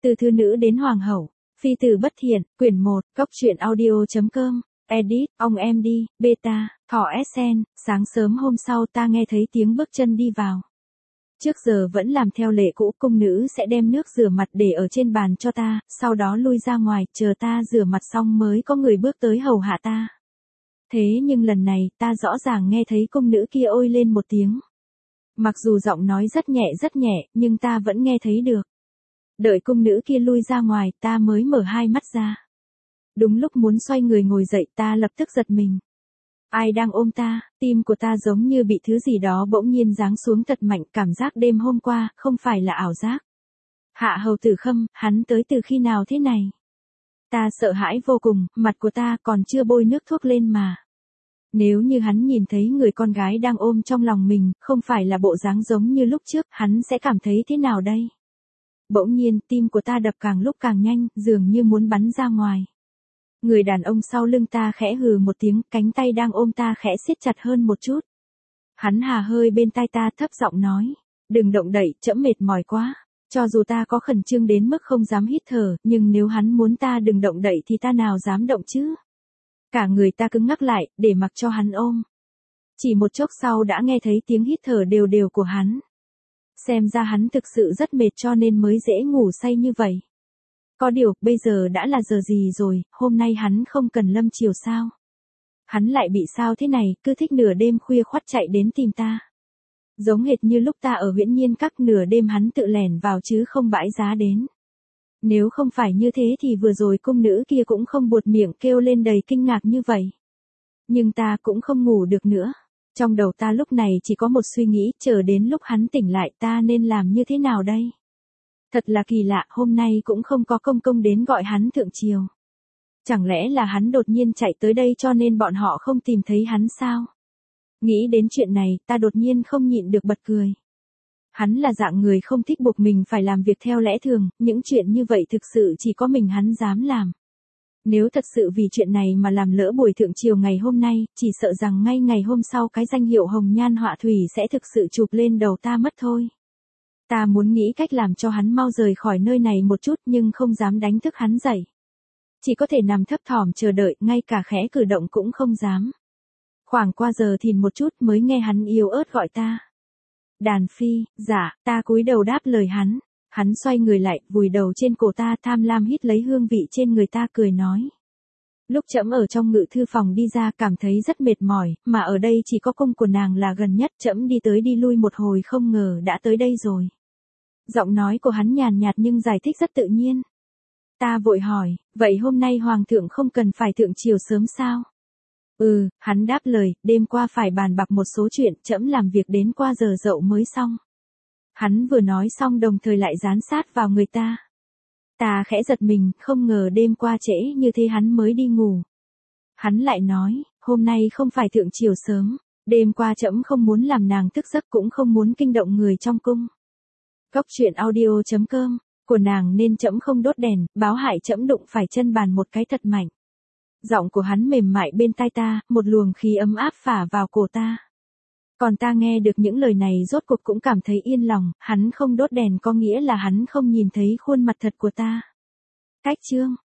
Từ thư nữ đến hoàng hậu, phi tử bất thiện, quyển 1, cốc truyện audio.com, edit, ông em đi, beta, thỏ SN, sáng sớm hôm sau ta nghe thấy tiếng bước chân đi vào. Trước giờ vẫn làm theo lệ cũ, cung nữ sẽ đem nước rửa mặt để ở trên bàn cho ta, sau đó lui ra ngoài, chờ ta rửa mặt xong mới có người bước tới hầu hạ ta. Thế nhưng lần này, ta rõ ràng nghe thấy cung nữ kia ôi lên một tiếng. Mặc dù giọng nói rất nhẹ, nhưng ta vẫn nghe thấy được. Đợi cung nữ kia lui ra ngoài, ta mới mở hai mắt ra. Đúng lúc muốn xoay người ngồi dậy, ta lập tức giật mình. Ai đang ôm ta, tim của ta giống như bị thứ gì đó bỗng nhiên giáng xuống thật mạnh, cảm giác đêm hôm qua, không phải là ảo giác. Hạ hầu Tử Khâm, hắn tới từ khi nào thế này? Ta sợ hãi vô cùng, mặt của ta còn chưa bôi nước thuốc lên mà. Nếu như hắn nhìn thấy người con gái đang ôm trong lòng mình, không phải là bộ dáng giống như lúc trước, hắn sẽ cảm thấy thế nào đây? Bỗng nhiên, tim của ta đập càng lúc càng nhanh, dường như muốn bắn ra ngoài. Người đàn ông sau lưng ta khẽ hừ một tiếng, cánh tay đang ôm ta khẽ siết chặt hơn một chút. Hắn hà hơi bên tai ta thấp giọng nói, đừng động đậy, trẫm mệt mỏi quá. Cho dù ta có khẩn trương đến mức không dám hít thở, nhưng nếu hắn muốn ta đừng động đậy thì ta nào dám động chứ. Cả người ta cứng ngắc lại, để mặc cho hắn ôm. Chỉ một chốc sau đã nghe thấy tiếng hít thở đều đều của hắn. Xem ra hắn thực sự rất mệt cho nên mới dễ ngủ say như vậy. Có điều, bây giờ đã là giờ gì rồi, hôm nay hắn không cần lâm chiều sao? Hắn lại bị sao thế này, cứ thích nửa đêm khuya khoắt chạy đến tìm ta. Giống hệt như lúc ta ở Viễn Nhiên Các, nửa đêm hắn tự lẻn vào chứ không bãi giá đến. Nếu không phải như thế thì vừa rồi cung nữ kia cũng không buột miệng kêu lên đầy kinh ngạc như vậy. Nhưng ta cũng không ngủ được nữa. Trong đầu ta lúc này chỉ có một suy nghĩ, chờ đến lúc hắn tỉnh lại ta nên làm như thế nào đây? Thật là kỳ lạ, hôm nay cũng không có công công đến gọi hắn thượng triều. Chẳng lẽ là hắn đột nhiên chạy tới đây cho nên bọn họ không tìm thấy hắn sao? Nghĩ đến chuyện này, ta đột nhiên không nhịn được bật cười. Hắn là dạng người không thích buộc mình phải làm việc theo lẽ thường, những chuyện như vậy thực sự chỉ có mình hắn dám làm. Nếu thật sự vì chuyện này mà làm lỡ buổi thượng triều ngày hôm nay, chỉ sợ rằng ngay ngày hôm sau cái danh hiệu hồng nhan họa thủy sẽ thực sự chụp lên đầu ta mất thôi. Ta muốn nghĩ cách làm cho hắn mau rời khỏi nơi này một chút nhưng không dám đánh thức hắn dậy. Chỉ có thể nằm thấp thỏm chờ đợi, ngay cả khẽ cử động cũng không dám. Khoảng qua giờ thìn một chút mới nghe hắn yếu ớt gọi ta. Đàn phi, dạ, ta cúi đầu đáp lời hắn. Hắn xoay người lại, vùi đầu trên cổ ta, tham lam hít lấy hương vị trên người ta, cười nói. Lúc trẫm ở trong ngự thư phòng đi ra cảm thấy rất mệt mỏi, mà ở đây chỉ có cung của nàng là gần nhất, trẫm đi tới đi lui một hồi không ngờ đã tới đây rồi. Giọng nói của hắn nhàn nhạt nhưng giải thích rất tự nhiên. Ta vội hỏi, vậy hôm nay hoàng thượng không cần phải thượng triều sớm sao? Hắn đáp lời, đêm qua phải bàn bạc một số chuyện, trẫm làm việc đến qua giờ dậu mới xong. Hắn vừa nói xong đồng thời lại dán sát vào người ta. Ta khẽ giật mình, không ngờ đêm qua trễ như thế hắn mới đi ngủ. Hắn lại nói, hôm nay không phải thượng triều sớm, đêm qua trẫm không muốn làm nàng thức giấc cũng không muốn kinh động người trong cung. Cốc truyện audio.com, của nàng nên trẫm không đốt đèn, báo hại trẫm đụng phải chân bàn một cái thật mạnh. Giọng của hắn mềm mại bên tai ta, một luồng khí ấm áp phả vào cổ ta. Còn ta nghe được những lời này rốt cuộc cũng cảm thấy yên lòng, hắn không đốt đèn có nghĩa là hắn không nhìn thấy khuôn mặt thật của ta. Cách chương